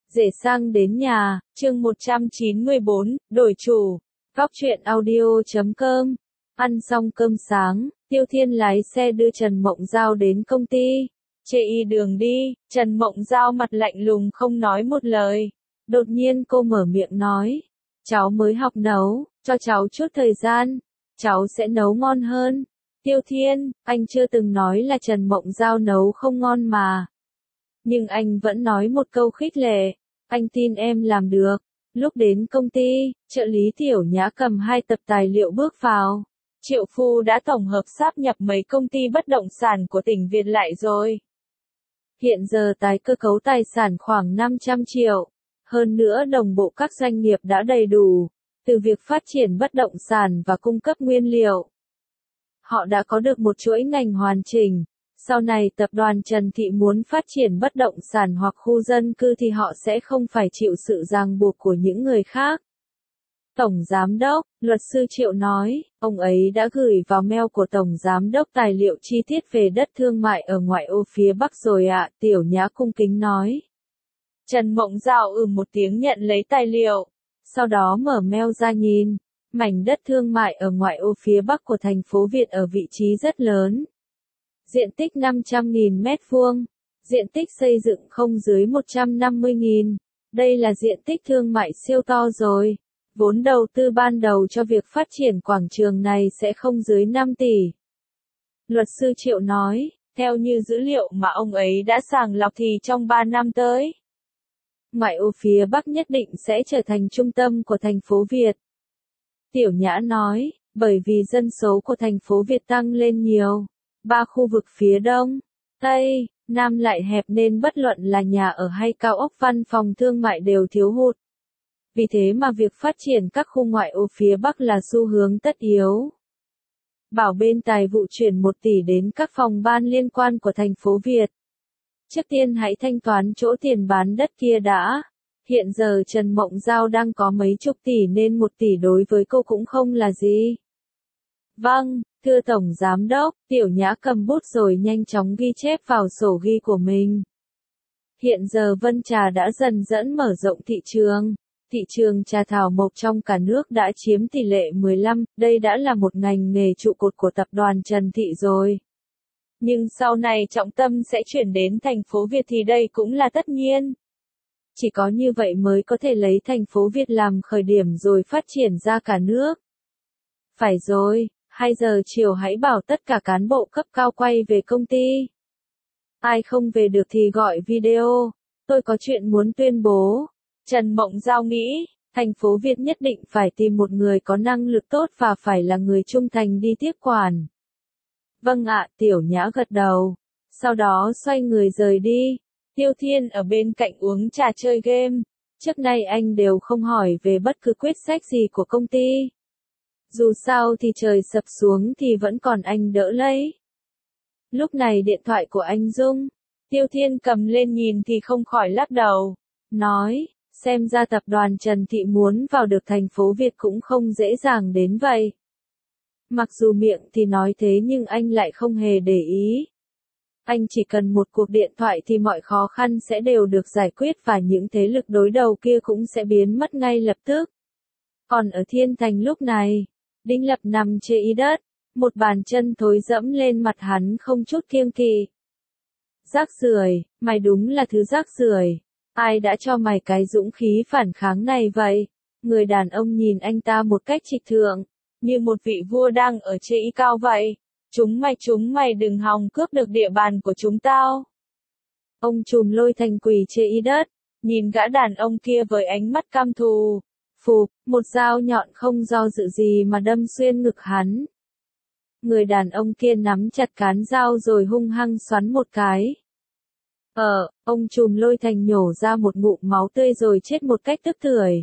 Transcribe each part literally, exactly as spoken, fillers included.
Rể sang đến nhà, chương một trăm chín mươi bốn, đổi chủ. Góc truyện audio chấm com. Ăn xong cơm sáng, Tiêu Thiên lái xe đưa Trần Mộng Giao đến công ty. Chê y đường đi, Trần Mộng Giao mặt lạnh lùng không nói một lời. Đột nhiên cô mở miệng nói, cháu mới học nấu, cho cháu chút thời gian, cháu sẽ nấu ngon hơn. Tiêu Thiên, anh chưa từng nói là Trần Mộng Giao nấu không ngon mà. Nhưng anh vẫn nói một câu khích lệ, anh tin em làm được. Lúc đến công ty, trợ lý Tiểu Nhã cầm hai tập tài liệu bước vào. Triệu Phu đã tổng hợp sáp nhập mấy công ty bất động sản của tỉnh Việt lại rồi. Hiện giờ tái cơ cấu tài sản khoảng năm trăm triệu. Hơn nữa đồng bộ các doanh nghiệp đã đầy đủ, từ việc phát triển bất động sản và cung cấp nguyên liệu. Họ đã có được một chuỗi ngành hoàn chỉnh. Sau này tập đoàn Trần Thị muốn phát triển bất động sản hoặc khu dân cư thì họ sẽ không phải chịu sự ràng buộc của những người khác. Tổng Giám đốc, luật sư Triệu nói, ông ấy đã gửi vào mail của Tổng Giám đốc tài liệu chi tiết về đất thương mại ở ngoại ô phía Bắc rồi ạ, à, Tiểu Nhã cung kính nói. Trần Mộng Giao ừ một tiếng nhận lấy tài liệu, sau đó mở mail ra nhìn. Mảnh đất thương mại ở ngoại ô phía Bắc của thành phố Việt ở vị trí rất lớn. Diện tích năm trăm nghìn mét vuông, diện tích xây dựng không dưới một trăm năm mươi nghìn. Đây là diện tích thương mại siêu to rồi. Vốn đầu tư ban đầu cho việc phát triển quảng trường này sẽ không dưới năm tỷ. Luật sư Triệu nói, theo như dữ liệu mà ông ấy đã sàng lọc thì trong ba năm tới, ngoại ô phía Bắc nhất định sẽ trở thành trung tâm của thành phố Việt. Tiểu Nhã nói, bởi vì dân số của thành phố Việt tăng lên nhiều. Ba khu vực phía Đông, Tây, Nam lại hẹp nên bất luận là nhà ở hay cao ốc văn phòng thương mại đều thiếu hụt. Vì thế mà việc phát triển các khu ngoại ô phía Bắc là xu hướng tất yếu. Bảo bên tài vụ chuyển một tỷ đến các phòng ban liên quan của thành phố Việt. Trước tiên hãy thanh toán chỗ tiền bán đất kia đã. Hiện giờ Trần Mộng Giao đang có mấy chục tỷ nên một tỷ đối với cô cũng không là gì. Vâng, thưa Tổng Giám đốc, Tiểu Nhã cầm bút rồi nhanh chóng ghi chép vào sổ ghi của mình. Hiện giờ Vân Trà đã dần dần mở rộng thị trường. Thị trường trà thảo mộc trong cả nước đã chiếm tỷ lệ mười lăm, đây đã là một ngành nghề trụ cột của tập đoàn Trần Thị rồi. Nhưng sau này trọng tâm sẽ chuyển đến thành phố Việt thì đây cũng là tất nhiên. Chỉ có như vậy mới có thể lấy thành phố Việt làm khởi điểm rồi phát triển ra cả nước. Phải rồi, hai giờ chiều hãy bảo tất cả cán bộ cấp cao quay về công ty. Ai không về được thì gọi video, tôi có chuyện muốn tuyên bố. Trần Mộng Giao nghĩ, thành phố Việt nhất định phải tìm một người có năng lực tốt và phải là người trung thành đi tiếp quản. Vâng ạ, Tiểu Nhã gật đầu. Sau đó xoay người rời đi. Tiêu Thiên ở bên cạnh uống trà chơi game. Trước nay anh đều không hỏi về bất cứ quyết sách gì của công ty. Dù sao thì trời sập xuống thì vẫn còn anh đỡ lấy. Lúc này điện thoại của anh rung. Tiêu Thiên cầm lên nhìn thì không khỏi lắc đầu. Nói, xem ra tập đoàn Trần Thị muốn vào được thành phố Việt cũng không dễ dàng đến vậy. Mặc dù miệng thì nói thế nhưng anh lại không hề để ý. Anh chỉ cần một cuộc điện thoại thì mọi khó khăn sẽ đều được giải quyết và những thế lực đối đầu kia cũng sẽ biến mất ngay lập tức. Còn ở Thiên Thành lúc này, Đinh Lập nằm chê y đất, một bàn chân thối dẫm lên mặt hắn không chút kiêng kỵ. Rác rưởi, mày đúng là thứ rác rưởi. Ai đã cho mày cái dũng khí phản kháng này vậy? Người đàn ông nhìn anh ta một cách trịch thượng, như một vị vua đang ở chê y cao vậy. Chúng mày chúng mày đừng hòng cướp được địa bàn của chúng tao. Ông trùm Lôi Thành quỳ chê y đất, nhìn gã đàn ông kia với ánh mắt căm thù. Phụp, một dao nhọn không do dự gì mà đâm xuyên ngực hắn. Người đàn ông kia nắm chặt cán dao rồi hung hăng xoắn một cái. Ờ, ông trùm Lôi Thành nhổ ra một ngụm máu tươi rồi chết một cách tức tưởi.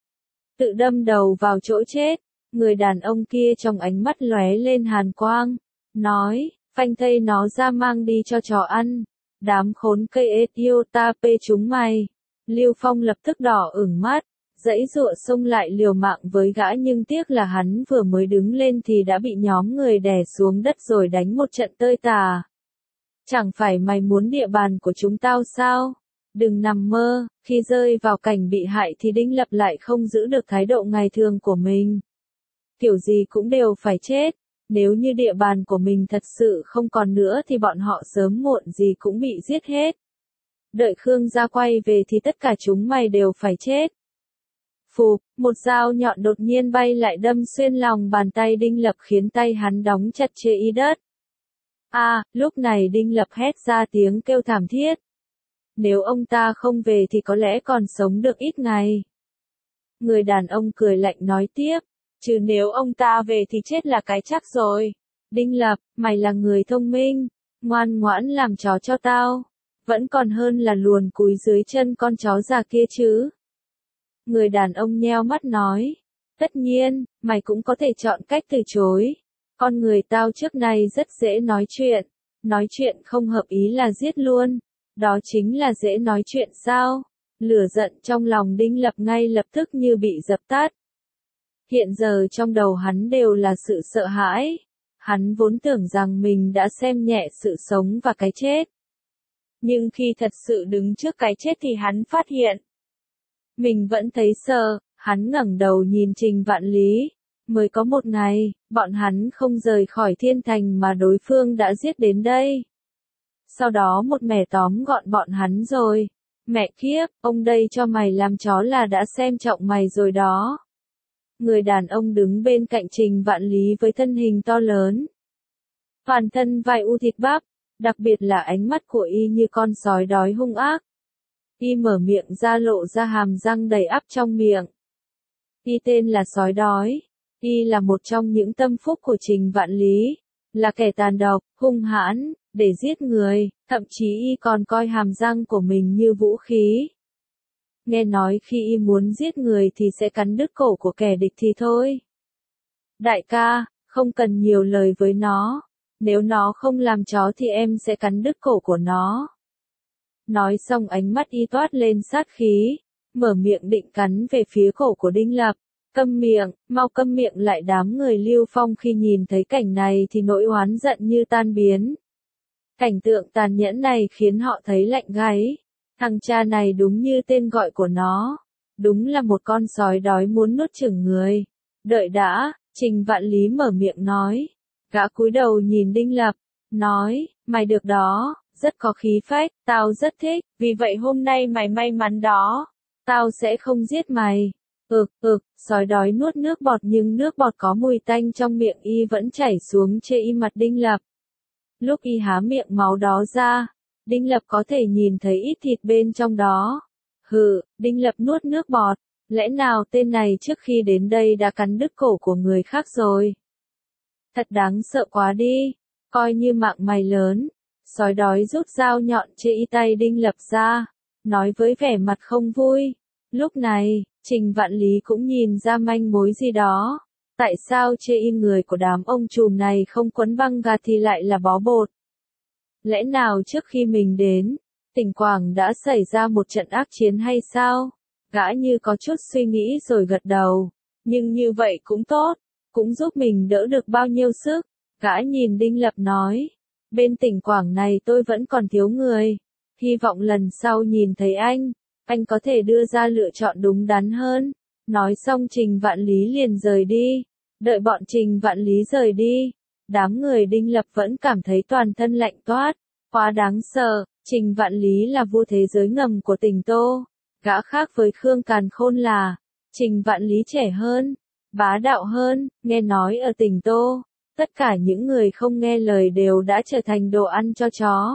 Tự đâm đầu vào chỗ chết, người đàn ông kia trong ánh mắt lóe lên hàn quang, nói, phanh thây nó ra mang đi cho chó ăn. Đám khốn cây Ethiopia chúng mày. Lưu Phong lập tức đỏ ửng mắt, giãy giụa xông lại liều mạng với gã nhưng tiếc là hắn vừa mới đứng lên thì đã bị nhóm người đè xuống đất rồi đánh một trận tơi tả. Chẳng phải mày muốn địa bàn của chúng tao sao? Đừng nằm mơ, khi rơi vào cảnh bị hại thì Đinh Lập lại không giữ được thái độ ngày thường của mình. Kiểu gì cũng đều phải chết, nếu như địa bàn của mình thật sự không còn nữa thì bọn họ sớm muộn gì cũng bị giết hết. Đợi Khương gia quay về thì tất cả chúng mày đều phải chết. Phù, một dao nhọn đột nhiên bay lại đâm xuyên lòng bàn tay Đinh Lập khiến tay hắn đóng chặt trên y đất. À, lúc này Đinh Lập hét ra tiếng kêu thảm thiết. Nếu ông ta không về thì có lẽ còn sống được ít ngày. Người đàn ông cười lạnh nói tiếp, chứ nếu ông ta về thì chết là cái chắc rồi. Đinh Lập, mày là người thông minh, ngoan ngoãn làm chó cho tao. Vẫn còn hơn là luồn cúi dưới chân con chó già kia chứ. Người đàn ông nheo mắt nói, tất nhiên, mày cũng có thể chọn cách từ chối. Con người tao trước nay rất dễ nói chuyện, nói chuyện không hợp ý là giết luôn. Đó chính là dễ nói chuyện sao? Lửa giận trong lòng Đinh Lập ngay lập tức như bị dập tắt. Hiện giờ trong đầu hắn đều là sự sợ hãi. Hắn vốn tưởng rằng mình đã xem nhẹ sự sống và cái chết. Nhưng khi thật sự đứng trước cái chết thì hắn phát hiện. Mình vẫn thấy sợ, hắn ngẩng đầu nhìn Trình Vạn Lý. Mới có một ngày, bọn hắn không rời khỏi thiên thành mà đối phương đã giết đến đây. Sau đó một mẻ tóm gọn bọn hắn rồi. Mẹ kiếp, ông đây cho mày làm chó là đã xem trọng mày rồi đó. Người đàn ông đứng bên cạnh Trình Vạn Lý với thân hình to lớn. Toàn thân vai u thịt bắp, đặc biệt là ánh mắt của y như con sói đói hung ác. Y mở miệng ra lộ ra hàm răng đầy ắp trong miệng. Y tên là sói đói. Y là một trong những tâm phúc của Trình Vạn Lý. Là kẻ tàn độc, hung hãn, để giết người, thậm chí y còn coi hàm răng của mình như vũ khí. Nghe nói khi y muốn giết người thì sẽ cắn đứt cổ của kẻ địch thì thôi. Đại ca, không cần nhiều lời với nó. Nếu nó không làm chó thì em sẽ cắn đứt cổ của nó. Nói xong ánh mắt y toát lên sát khí, mở miệng định cắn về phía cổ của Đinh Lập. Câm miệng, mau câm miệng lại. Đám người Lưu Phong khi nhìn thấy cảnh này thì nỗi oán giận như tan biến. Cảnh tượng tàn nhẫn này khiến họ thấy lạnh gáy. Thằng cha này đúng như tên gọi của nó. Đúng là một con sói đói muốn nuốt chửng người. Đợi đã, Trình Vạn Lý mở miệng nói. Gã cúi đầu nhìn Đinh Lập, nói, mày được đó, rất có khí phách, tao rất thích, vì vậy hôm nay mày may mắn đó. Tao sẽ không giết mày. Ực, ực, sói đói nuốt nước bọt nhưng nước bọt có mùi tanh trong miệng y vẫn chảy xuống trên y mặt Đinh Lập. Lúc y há miệng máu đó ra, Đinh Lập có thể nhìn thấy ít thịt bên trong đó. Hừ, Đinh Lập nuốt nước bọt, lẽ nào tên này trước khi đến đây đã cắn đứt cổ của người khác rồi? Thật đáng sợ quá đi, coi như mạng mày lớn. Sói đói rút dao nhọn trên y tay Đinh Lập ra, nói với vẻ mặt không vui. Lúc này, Trình Vạn Lý cũng nhìn ra manh mối gì đó. Tại sao chê y người của đám ông trùm này không quấn băng gạc thì lại là bó bột? Lẽ nào trước khi mình đến, Tỉnh Quảng đã xảy ra một trận ác chiến hay sao? Gã như có chút suy nghĩ rồi gật đầu. Nhưng như vậy cũng tốt, cũng giúp mình đỡ được bao nhiêu sức. Gã nhìn Đinh Lập nói, bên Tỉnh Quảng này tôi vẫn còn thiếu người. Hy vọng lần sau nhìn thấy anh, anh có thể đưa ra lựa chọn đúng đắn hơn. Nói xong Trình Vạn Lý liền rời đi. Đợi bọn Trình Vạn Lý rời đi, đám người Đinh Lập vẫn cảm thấy toàn thân lạnh toát. Quá đáng sợ, Trình Vạn Lý là vua thế giới ngầm của tỉnh Tô. Gã khác với Khương Càn Khôn là, Trình Vạn Lý trẻ hơn, bá đạo hơn, nghe nói ở tỉnh Tô, tất cả những người không nghe lời đều đã trở thành đồ ăn cho chó.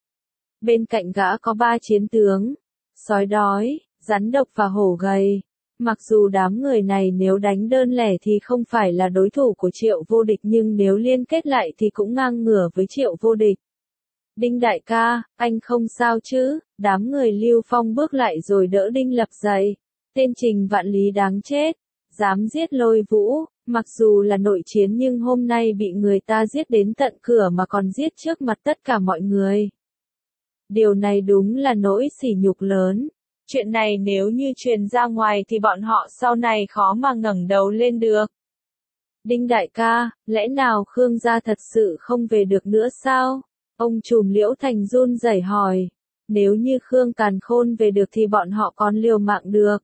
Bên cạnh gã có ba chiến tướng, sói đói, rắn độc và hổ gầy. Mặc dù đám người này nếu đánh đơn lẻ thì không phải là đối thủ của Triệu Vô Địch nhưng nếu liên kết lại thì cũng ngang ngửa với Triệu Vô Địch. Đinh đại ca, anh không sao chứ? Đám người Lưu Phong bước lại rồi đỡ Đinh Lập dậy. Tên Trình Vạn Lý đáng chết, dám giết Lôi Vũ, mặc dù là nội chiến nhưng hôm nay bị người ta giết đến tận cửa mà còn giết trước mặt tất cả mọi người. Điều này đúng là nỗi sỉ nhục lớn. Chuyện này nếu như truyền ra ngoài thì bọn họ sau này khó mà ngẩng đầu lên được. Đinh đại ca, lẽ nào Khương gia thật sự không về được nữa sao? Ông trùm Liễu Thành run rẩy hỏi. Nếu như Khương Càn Khôn về được thì bọn họ còn liều mạng được.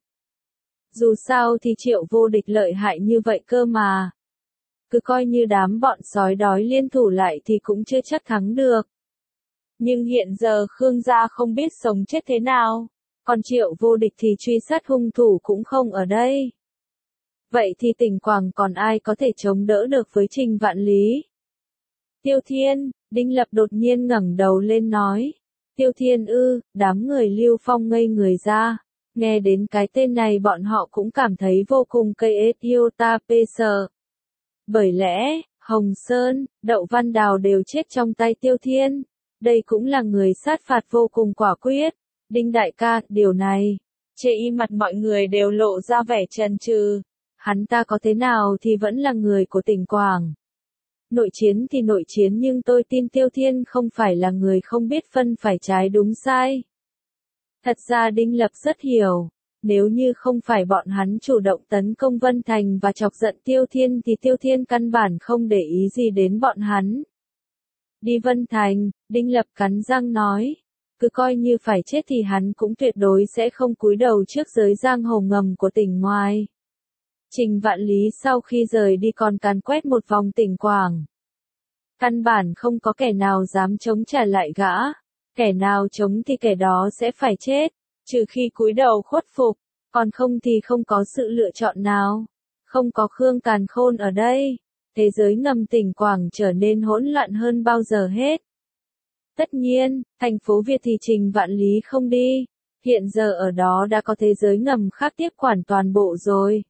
Dù sao thì Triệu Vô Địch lợi hại như vậy cơ mà. Cứ coi như đám bọn sói đói liên thủ lại thì cũng chưa chắc thắng được. Nhưng hiện giờ Khương gia không biết sống chết thế nào, còn Triệu Vô Địch thì truy sát hung thủ cũng không ở đây. Vậy thì Tỉnh Quảng còn ai có thể chống đỡ được với Trình Vạn Lý? Tiêu Thiên, Đinh Lập đột nhiên ngẩng đầu lên nói. Tiêu Thiên ư, đám người Lưu Phong ngây người ra. Nghe đến cái tên này bọn họ cũng cảm thấy vô cùng cây ết yêu ta pê sợ. Bởi lẽ, Hồng Sơn, Đậu Văn Đào đều chết trong tay Tiêu Thiên. Đây cũng là người sát phạt vô cùng quả quyết. Đinh đại ca, điều này, chê y mặt mọi người đều lộ ra vẻ chần chừ. Hắn ta có thế nào thì vẫn là người của Tỉnh Quảng. Nội chiến thì nội chiến nhưng tôi tin Tiêu Thiên không phải là người không biết phân phải trái đúng sai. Thật ra Đinh Lập rất hiểu, nếu như không phải bọn hắn chủ động tấn công Vân Thành và chọc giận Tiêu Thiên thì Tiêu Thiên căn bản không để ý gì đến bọn hắn. Đi Vân Thành, Đinh Lập cắn răng nói, cứ coi như phải chết thì hắn cũng tuyệt đối sẽ không cúi đầu trước giới giang hồ ngầm của tỉnh ngoài. Trình Vạn Lý sau khi rời đi còn càn quét một vòng Tỉnh Quảng. Căn bản không có kẻ nào dám chống trả lại gã, kẻ nào chống thì kẻ đó sẽ phải chết, trừ khi cúi đầu khuất phục, còn không thì không có sự lựa chọn nào. Không có Khương Càn Khôn ở đây, thế giới ngầm Tỉnh Quảng trở nên hỗn loạn hơn bao giờ hết. Tất nhiên, thành phố Việt thì Trình Vạn Lý không đi, hiện giờ ở đó đã có thế giới ngầm khác tiếp quản toàn bộ rồi.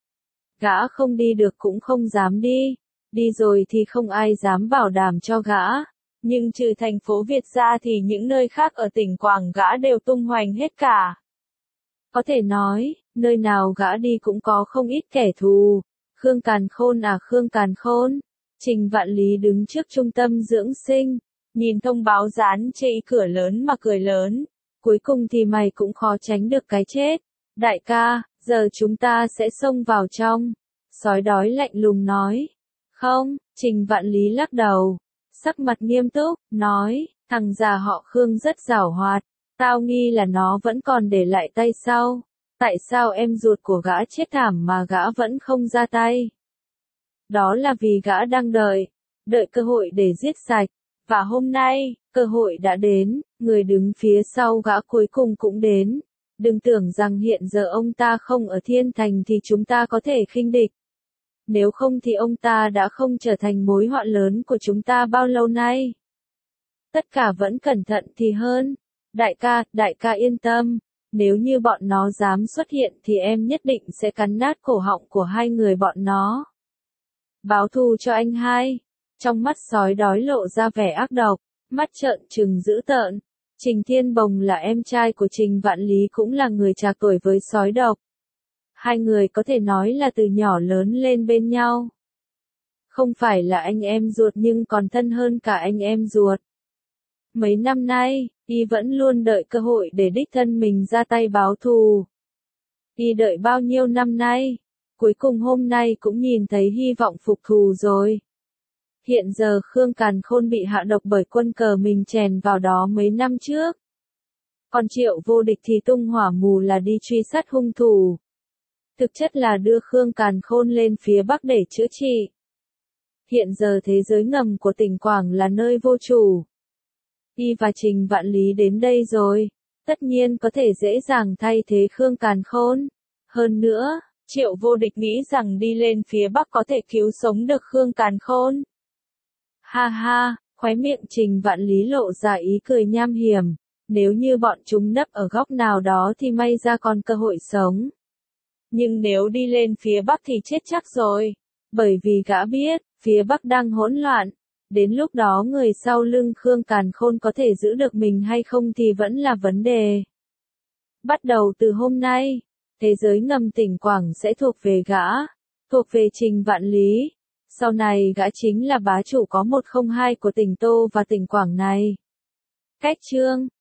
Gã không đi được cũng không dám đi, đi rồi thì không ai dám bảo đảm cho gã, nhưng trừ thành phố Việt ra thì những nơi khác ở Tỉnh Quảng gã đều tung hoành hết cả. Có thể nói, nơi nào gã đi cũng có không ít kẻ thù. Khương Càn Khôn à Khương Càn Khôn, Trình Vạn Lý đứng trước trung tâm dưỡng sinh, nhìn thông báo dán trên cửa lớn mà cười lớn, cuối cùng thì mày cũng khó tránh được cái chết. Đại ca, giờ chúng ta sẽ xông vào trong. Sói đói lạnh lùng nói. Không, Trình Vạn Lý lắc đầu, sắc mặt nghiêm túc, nói, thằng già họ Khương rất giảo hoạt, tao nghi là nó vẫn còn để lại tay sau. Tại sao em ruột của gã chết thảm mà gã vẫn không ra tay? Đó là vì gã đang đợi, đợi cơ hội để giết sạch, và hôm nay, cơ hội đã đến, người đứng phía sau gã cuối cùng cũng đến. Đừng tưởng rằng hiện giờ ông ta không ở Thiên Thành thì chúng ta có thể khinh địch. Nếu không thì ông ta đã không trở thành mối họa lớn của chúng ta bao lâu nay. Tất cả vẫn cẩn thận thì hơn. Đại ca, đại ca yên tâm. Nếu như bọn nó dám xuất hiện thì em nhất định sẽ cắn nát cổ họng của hai người bọn nó. Báo thù cho anh hai. Trong mắt sói đói lộ ra vẻ ác độc, mắt trợn trừng dữ tợn. Trình Thiên Bồng là em trai của Trình Vạn Lý cũng là người trạc tuổi với sói độc. Hai người có thể nói là từ nhỏ lớn lên bên nhau. Không phải là anh em ruột nhưng còn thân hơn cả anh em ruột. Mấy năm nay, y vẫn luôn đợi cơ hội để đích thân mình ra tay báo thù. Y đợi bao nhiêu năm nay, cuối cùng hôm nay cũng nhìn thấy hy vọng phục thù rồi. Hiện giờ Khương Càn Khôn bị hạ độc bởi quân cờ mình chèn vào đó mấy năm trước. Còn Triệu Vô Địch thì tung hỏa mù là đi truy sát hung thủ. Thực chất là đưa Khương Càn Khôn lên phía Bắc để chữa trị. Hiện giờ thế giới ngầm của Tỉnh Quảng là nơi vô chủ. Y và Trình Vạn Lý đến đây rồi, tất nhiên có thể dễ dàng thay thế Khương Càn Khôn. Hơn nữa, Triệu Vô Địch nghĩ rằng đi lên phía Bắc có thể cứu sống được Khương Càn Khôn. Ha ha, khóe miệng Trình Vạn Lý lộ ra ý cười nham hiểm, nếu như bọn chúng nấp ở góc nào đó thì may ra còn cơ hội sống. Nhưng nếu đi lên phía Bắc thì chết chắc rồi, bởi vì gã biết, phía Bắc đang hỗn loạn, đến lúc đó người sau lưng Khương Càn Khôn có thể giữ được mình hay không thì vẫn là vấn đề. Bắt đầu từ hôm nay, thế giới ngầm Tỉnh Quảng sẽ thuộc về gã, thuộc về Trình Vạn Lý. Sau này gã chính là bá chủ có một không hai của tỉnh Tô và Tỉnh Quảng này. Cách chương